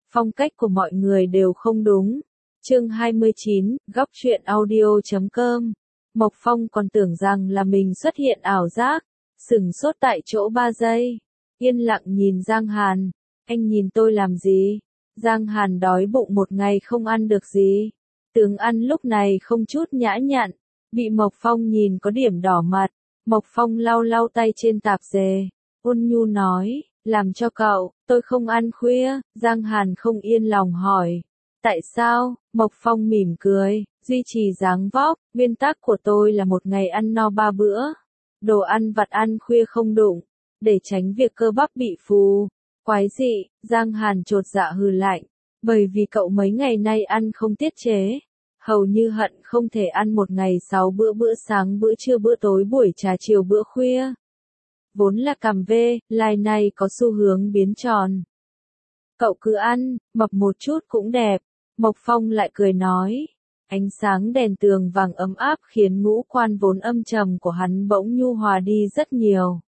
Phong cách của mọi người đều không đúng. Chương 29, góc truyện audio.com. Mộc Phong còn tưởng rằng là mình xuất hiện ảo giác, sửng sốt tại chỗ 3 giây, yên lặng nhìn Giang Hàn. Anh nhìn tôi làm gì? Giang Hàn đói bụng một ngày không ăn được gì. Tướng ăn lúc này không chút nhã nhặn, bị Mộc Phong nhìn có điểm đỏ mặt. Mộc Phong lau lau tay trên tạp dề, ôn nhu nói, làm cho cậu, tôi không ăn khuya. Giang Hàn không yên lòng hỏi, tại sao? Mộc Phong mỉm cười, duy trì dáng vóc, nguyên tắc của tôi là một ngày ăn no 3 bữa. Đồ ăn vặt ăn khuya không đụng, để tránh việc cơ bắp bị phù. Quái dị, Giang Hàn chột dạ hừ lạnh, bởi vì cậu mấy ngày nay ăn không tiết chế. Hầu như hận không thể ăn một ngày 6 bữa, bữa sáng, bữa trưa, bữa tối, buổi trà chiều, bữa khuya. Vốn là cằm vê, lai này có xu hướng biến tròn. Cậu cứ ăn, mập một chút cũng đẹp. Mộc Phong lại cười nói. Ánh sáng đèn tường vàng ấm áp khiến ngũ quan vốn âm trầm của hắn bỗng nhu hòa đi rất nhiều.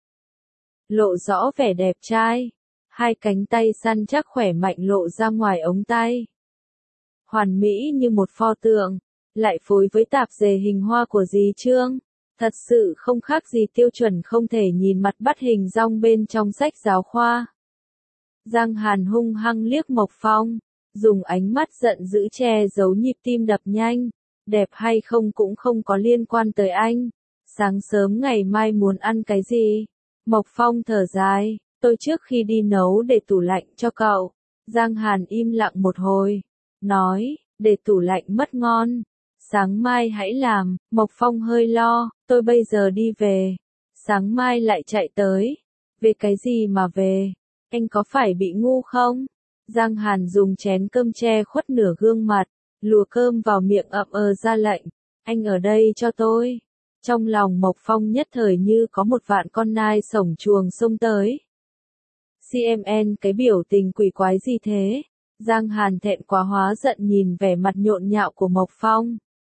Lộ rõ vẻ đẹp trai. Hai cánh tay săn chắc khỏe mạnh lộ ra ngoài ống tay. Hoàn mỹ như một pho tượng, lại phối với tạp dề hình hoa của dì Trương. Thật sự không khác gì tiêu chuẩn không thể nhìn mặt bắt hình dong bên trong sách giáo khoa. Giang Hàn hung hăng liếc Mộc Phong, dùng ánh mắt giận dữ che giấu nhịp tim đập nhanh. Đẹp hay không cũng không có liên quan tới anh. Sáng sớm ngày mai muốn ăn cái gì? Mộc Phong thở dài, tôi trước khi đi nấu để tủ lạnh cho cậu. Giang Hàn im lặng một hồi, nói, để tủ lạnh mất ngon. Sáng mai hãy làm. Mộc Phong hơi lo, tôi bây giờ đi về. Sáng mai lại chạy tới. Về cái gì mà về? Anh có phải bị ngu không? Giang Hàn dùng chén cơm che khuất nửa gương mặt, lùa cơm vào miệng ậm ra lệnh. Anh ở đây cho tôi. Trong lòng Mộc Phong nhất thời như có một vạn con nai sổng chuồng xông tới. CMN cái biểu tình quỷ quái gì thế? Giang Hàn thẹn quá hóa giận nhìn vẻ mặt nhộn nhạo của Mộc Phong.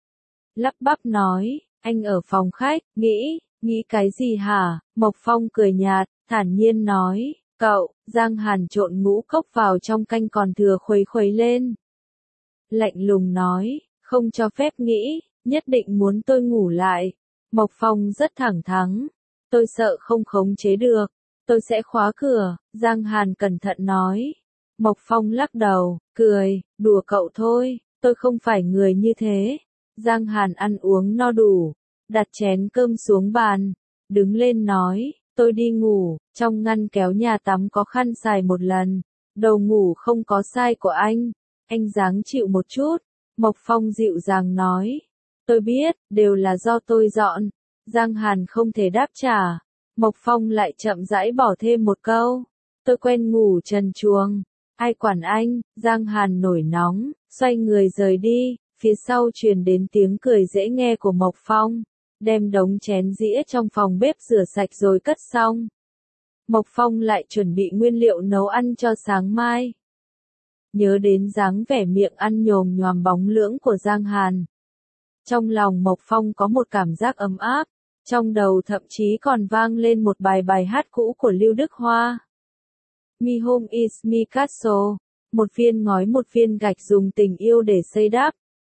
Lắp bắp nói, anh ở phòng khách, nghĩ cái gì hả? Mộc Phong cười nhạt, thản nhiên nói, cậu. Giang Hàn trộn ngũ cốc vào trong canh còn thừa khuấy khuấy lên. Lạnh lùng nói, không cho phép nghĩ, nhất định muốn tôi ngủ lại. Mộc Phong rất thẳng thắn, tôi sợ không khống chế được, tôi sẽ khóa cửa. Giang Hàn cẩn thận nói. Mộc Phong lắc đầu, cười, đùa cậu thôi, tôi không phải người như thế. Giang Hàn ăn uống no đủ, đặt chén cơm xuống bàn, đứng lên nói, tôi đi ngủ. Trong ngăn kéo nhà tắm có khăn xài một lần, đầu ngủ không có sai của anh dáng chịu một chút. Mộc Phong dịu dàng nói, tôi biết, đều là do tôi dọn. Giang Hàn không thể đáp trả. Mộc Phong lại chậm rãi bỏ thêm một câu, tôi quen ngủ trần truồng, ai quản anh. Giang Hàn nổi nóng, xoay người rời đi. Phía sau truyền đến tiếng cười dễ nghe của Mộc Phong, đem đống chén dĩa trong phòng bếp rửa sạch rồi cất xong. Mộc Phong lại chuẩn bị nguyên liệu nấu ăn cho sáng mai. Nhớ đến dáng vẻ miệng ăn nhồm nhoàm bóng lưỡng của Giang Hàn. Trong lòng Mộc Phong có một cảm giác ấm áp, trong đầu thậm chí còn vang lên một bài hát cũ của Lưu Đức Hoa. My home is my castle, một viên ngói một viên gạch dùng tình yêu để xây đắp.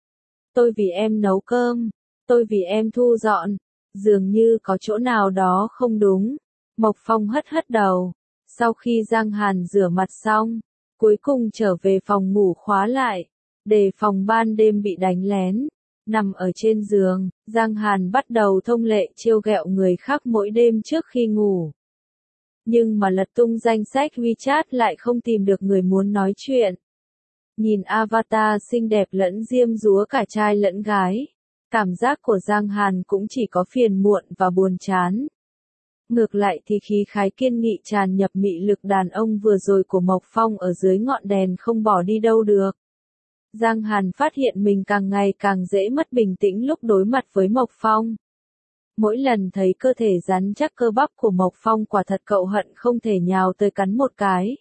Tôi vì em nấu cơm, tôi vì em thu dọn, dường như có chỗ nào đó không đúng. Mộc Phong hất đầu, sau khi Giang Hàn rửa mặt xong, cuối cùng trở về phòng ngủ khóa lại, đề phòng ban đêm bị đánh lén. Nằm ở trên giường, Giang Hàn bắt đầu thông lệ trêu ghẹo người khác mỗi đêm trước khi ngủ. Nhưng mà lật tung danh sách WeChat lại không tìm được người muốn nói chuyện. Nhìn avatar xinh đẹp lẫn diêm dúa cả trai lẫn gái, cảm giác của Giang Hàn cũng chỉ có phiền muộn và buồn chán. Ngược lại thì khí khái kiên nghị tràn nhập mị lực đàn ông vừa rồi của Mộc Phong ở dưới ngọn đèn không bỏ đi đâu được. Giang Hàn phát hiện mình càng ngày càng dễ mất bình tĩnh lúc đối mặt với Mộc Phong. Mỗi lần thấy cơ thể rắn chắc cơ bắp của Mộc Phong quả thật cậu hận không thể nhào tới cắn một cái.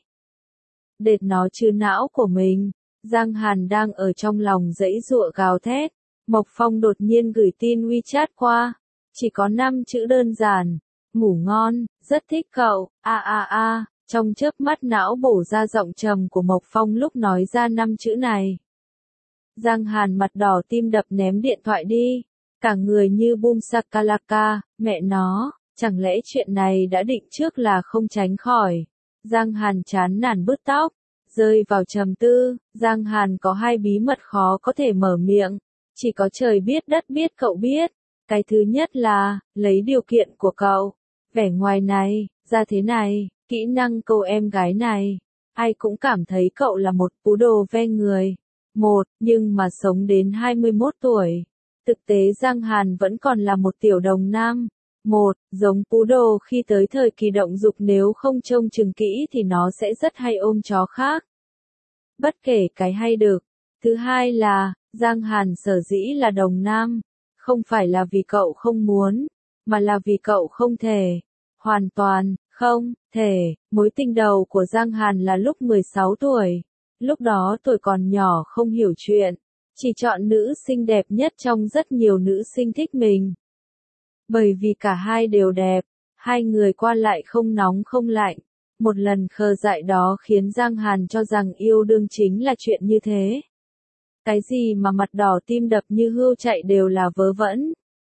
Đệt nó chứ não của mình. Giang Hàn đang ở trong lòng giãy giụa gào thét. Mộc Phong đột nhiên gửi tin WeChat qua. Chỉ có 5 chữ đơn giản. Ngủ ngon, rất thích cậu, Trong chớp mắt não bổ ra giọng trầm của Mộc Phong lúc nói ra 5 chữ này. Giang Hàn mặt đỏ tim đập ném điện thoại đi, cả người như boom shakalaka, mẹ nó, chẳng lẽ chuyện này đã định trước là không tránh khỏi. Giang Hàn chán nản bứt tóc, rơi vào trầm tư. Giang Hàn có hai bí mật khó có thể mở miệng, chỉ có trời biết đất biết cậu biết. Cái thứ nhất là, lấy điều kiện của cậu, vẻ ngoài này, ra thế này, kỹ năng câu em gái này, ai cũng cảm thấy cậu là một cú đồ ve người. Nhưng mà sống đến 21 tuổi, thực tế Giang Hàn vẫn còn là một tiểu đồng nam. Giống cú đồ khi tới thời kỳ động dục nếu không trông chừng kỹ thì nó sẽ rất hay ôm chó khác. Bất kể cái hay được. Thứ hai là, Giang Hàn sở dĩ là đồng nam, không phải là vì cậu không muốn, mà là vì cậu không thể. Hoàn toàn, không thể. Mối tình đầu của Giang Hàn là lúc 16 tuổi. Lúc đó tuổi còn nhỏ không hiểu chuyện, chỉ chọn nữ xinh đẹp nhất trong rất nhiều nữ sinh thích mình. Bởi vì cả hai đều đẹp, hai người qua lại không nóng không lạnh. Một lần khờ dại đó khiến Giang Hàn cho rằng yêu đương chính là chuyện như thế. Cái gì mà mặt đỏ tim đập như hươu chạy đều là vớ vẩn.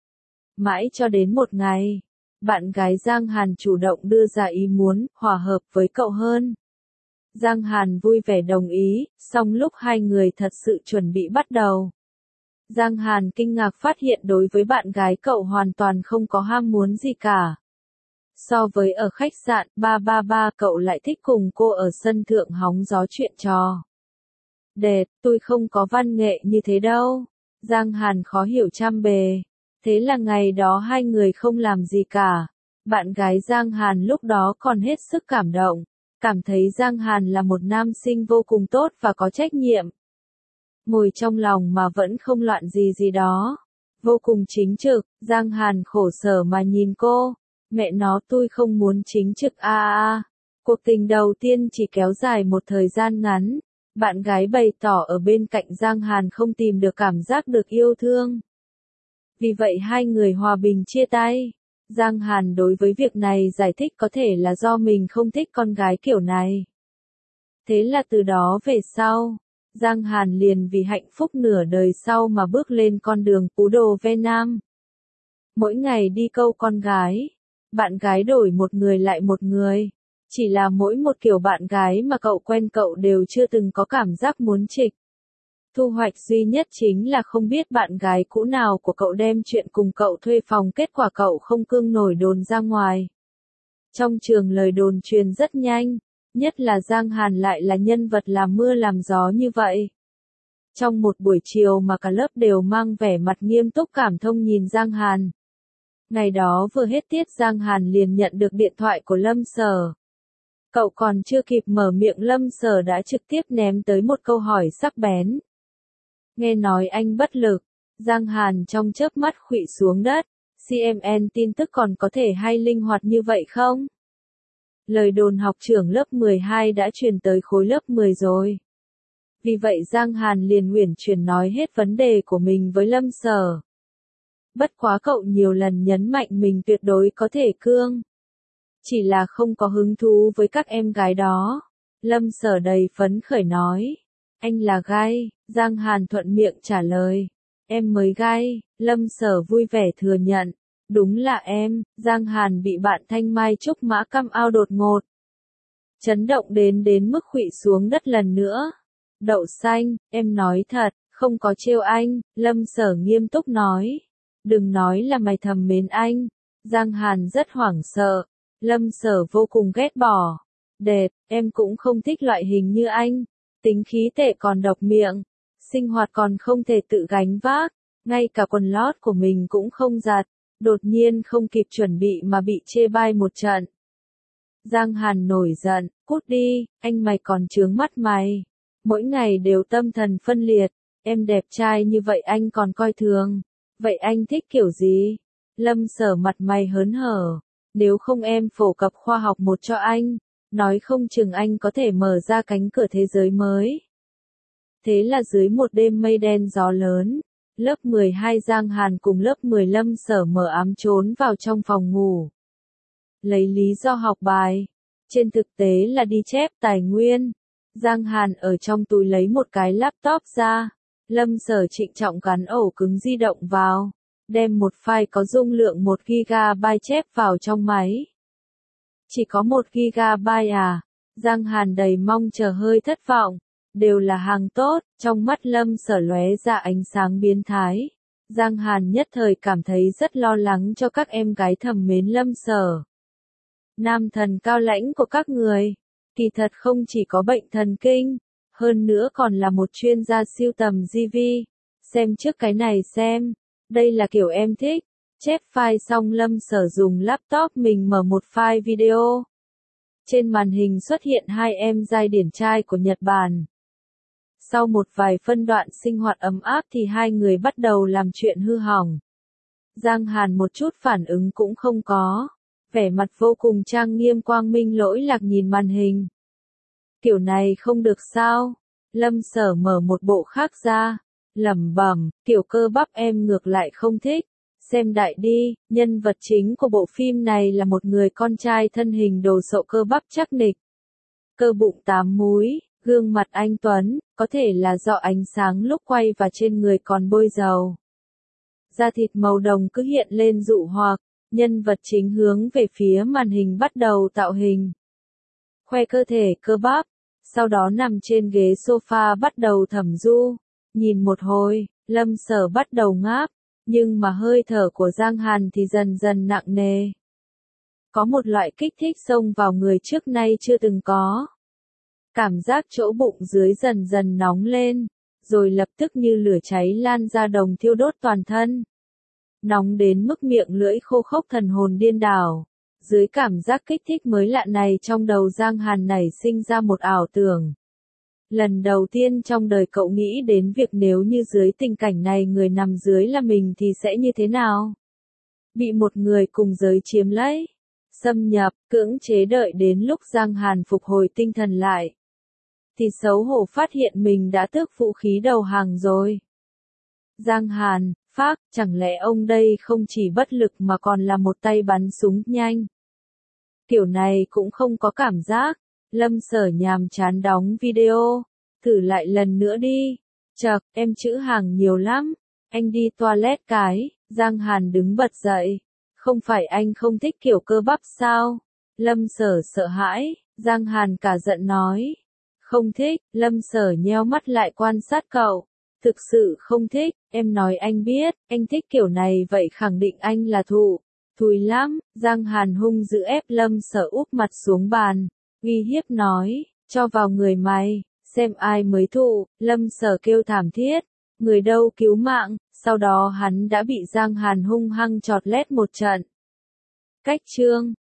Mãi cho đến một ngày, bạn gái Giang Hàn chủ động đưa ra ý muốn hòa hợp với cậu hơn. Giang Hàn vui vẻ đồng ý, song lúc hai người thật sự chuẩn bị bắt đầu. Giang Hàn kinh ngạc phát hiện đối với bạn gái cậu hoàn toàn không có ham muốn gì cả. So với ở khách sạn 333 cậu lại thích cùng cô ở sân thượng hóng gió chuyện trò. Tôi không có văn nghệ như thế đâu. Giang Hàn khó hiểu trăm bề. Thế là ngày đó hai người không làm gì cả. Bạn gái Giang Hàn lúc đó còn hết sức cảm động. Cảm thấy Giang Hàn là một nam sinh vô cùng tốt và có trách nhiệm. Ngồi trong lòng mà vẫn không loạn gì đó. Vô cùng chính trực, Giang Hàn khổ sở mà nhìn cô. Mẹ nó tôi không muốn chính trực Cuộc tình đầu tiên chỉ kéo dài một thời gian ngắn. Bạn gái bày tỏ ở bên cạnh Giang Hàn không tìm được cảm giác được yêu thương. Vì vậy hai người hòa bình chia tay. Giang Hàn đối với việc này giải thích có thể là do mình không thích con gái kiểu này. Thế là từ đó về sau, Giang Hàn liền vì hạnh phúc nửa đời sau mà bước lên con đường cú đồ ve nam. Mỗi ngày đi câu con gái, bạn gái đổi một người lại một người. Chỉ là mỗi một kiểu bạn gái mà cậu quen cậu đều chưa từng có cảm giác muốn trịch. Thu hoạch duy nhất chính là không biết bạn gái cũ nào của cậu đem chuyện cùng cậu thuê phòng kết quả cậu không cương nổi đồn ra ngoài. Trong trường lời đồn truyền rất nhanh, nhất là Giang Hàn lại là nhân vật làm mưa làm gió như vậy. Trong một buổi chiều mà cả lớp đều mang vẻ mặt nghiêm túc cảm thông nhìn Giang Hàn. Ngày đó vừa hết tiết Giang Hàn liền nhận được điện thoại của Lâm Sở. Cậu còn chưa kịp mở miệng Lâm Sở đã trực tiếp ném tới một câu hỏi sắc bén. Nghe nói anh bất lực, Giang Hàn trong chớp mắt khuỵu xuống đất, CMN tin tức còn có thể hay linh hoạt như vậy không? Lời đồn học trưởng lớp 12 đã truyền tới khối lớp 10 rồi. Vì vậy Giang Hàn liền uyển chuyển nói hết vấn đề của mình với Lâm Sở. Bất quá cậu nhiều lần nhấn mạnh mình tuyệt đối có thể cương. Chỉ là không có hứng thú với các em gái đó. Lâm Sở đầy phấn khởi nói. Anh là gay, Giang Hàn thuận miệng trả lời. Em mới gay, Lâm Sở vui vẻ thừa nhận. Đúng là em, Giang Hàn bị bạn Thanh Mai Trúc Mã căm ao đột ngột. Chấn động đến mức khuỵu xuống đất lần nữa. Đậu xanh, em nói thật, không có trêu anh, Lâm Sở nghiêm túc nói. Đừng nói là mày thầm mến anh. Giang Hàn rất hoảng sợ. Lâm Sở vô cùng ghét bỏ. Em cũng không thích loại hình như anh. Tính khí tệ còn độc miệng. Sinh hoạt còn không thể tự gánh vác. Ngay cả quần lót của mình cũng không giặt. Đột nhiên không kịp chuẩn bị mà bị chê bai một trận. Giang Hàn nổi giận. Cút đi, anh mày còn chướng mắt mày. Mỗi ngày đều tâm thần phân liệt. Em đẹp trai như vậy anh còn coi thường. Vậy anh thích kiểu gì? Lâm Sở mặt mày hớn hở. Nếu không em phổ cập khoa học một cho anh, nói không chừng anh có thể mở ra cánh cửa thế giới mới. Thế là dưới một đêm mây đen gió lớn, lớp 12 Giang Hàn cùng lớp 10 Lâm Sở mở ám trốn vào trong phòng ngủ. Lấy lý do học bài, Trên thực tế là đi chép tài nguyên. Giang Hàn ở trong túi lấy một cái laptop ra. Lâm Sở trịnh trọng gắn ổ cứng di động vào. Đem một file có dung lượng 1 GB chép vào trong máy. Chỉ có 1 GB à? Giang Hàn đầy mong chờ hơi thất vọng. Đều là hàng tốt, trong mắt Lâm Sở lóe ra ánh sáng biến thái. Giang Hàn nhất thời cảm thấy rất lo lắng cho các em gái thầm mến Lâm Sở. Nam thần cao lãnh của các người, kỳ thật không chỉ có bệnh thần kinh, hơn nữa còn là một chuyên gia sưu tầm GV. Xem trước cái này xem, đây là kiểu em thích. Chép file xong Lâm Sở dùng laptop mình mở một file video. Trên màn hình xuất hiện hai em giai điển trai của Nhật Bản. Sau một vài phân đoạn sinh hoạt ấm áp thì hai người bắt đầu làm chuyện hư hỏng. Giang Hàn một chút phản ứng cũng không có. Vẻ mặt vô cùng trang nghiêm quang minh lỗi lạc nhìn màn hình. Kiểu này không được sao? Lâm Sở mở một bộ khác ra. Lẩm bẩm, kiểu cơ bắp em ngược lại không thích. Xem đại đi, nhân vật chính của bộ phim này là một người con trai thân hình đồ sộ cơ bắp chắc nịch. Cơ bụng 8 múi, gương mặt anh tuấn, có thể là do ánh sáng lúc quay và trên người còn bôi dầu. Da thịt màu đồng cứ hiện lên dụ hoặc, nhân vật chính hướng về phía màn hình bắt đầu tạo hình. Khoe cơ thể cơ bắp, sau đó nằm trên ghế sofa bắt đầu thẩm du. Nhìn một hồi, Lâm Sở bắt đầu ngáp, nhưng mà hơi thở của Giang Hàn thì dần dần nặng nề. Có một loại kích thích xông vào người trước nay chưa từng có. Cảm giác chỗ bụng dưới dần dần nóng lên, rồi lập tức như lửa cháy lan ra đồng thiêu đốt toàn thân. Nóng đến mức miệng lưỡi khô khốc thần hồn điên đảo. Dưới cảm giác kích thích mới lạ này trong đầu Giang Hàn nảy sinh ra một ảo tưởng. Lần đầu tiên trong đời cậu nghĩ đến việc nếu như dưới tình cảnh này người nằm dưới là mình thì sẽ như thế nào? Bị một người cùng giới chiếm lấy, xâm nhập, cưỡng chế đợi đến lúc Giang Hàn phục hồi tinh thần lại. Thì xấu hổ phát hiện mình đã tước vũ khí đầu hàng rồi. Giang Hàn, phác, chẳng lẽ ông đây không chỉ bất lực mà còn là một tay bắn súng nhanh? Kiểu này cũng không có cảm giác. Lâm Sở nhàm chán đóng video. Thử lại lần nữa đi. Chậc, em chữ hàng nhiều lắm. Anh đi toilet cái. Giang Hàn đứng bật dậy. Không phải anh không thích kiểu cơ bắp sao? Lâm Sở sợ hãi. Giang Hàn cả giận nói. Không thích. Lâm Sở nheo mắt lại quan sát cậu. Thực sự không thích. Em nói anh biết. Anh thích kiểu này vậy khẳng định anh là thụ. Thùi lắm. Giang Hàn hung dữ ép Lâm Sở úp mặt xuống bàn. Uy hiếp nói, cho vào người mày, xem ai mới thụ. Lâm Sở kêu thảm thiết, người đâu cứu mạng, sau đó hắn đã bị Giang Hàn hung hăng chọt lét một trận. Cách chương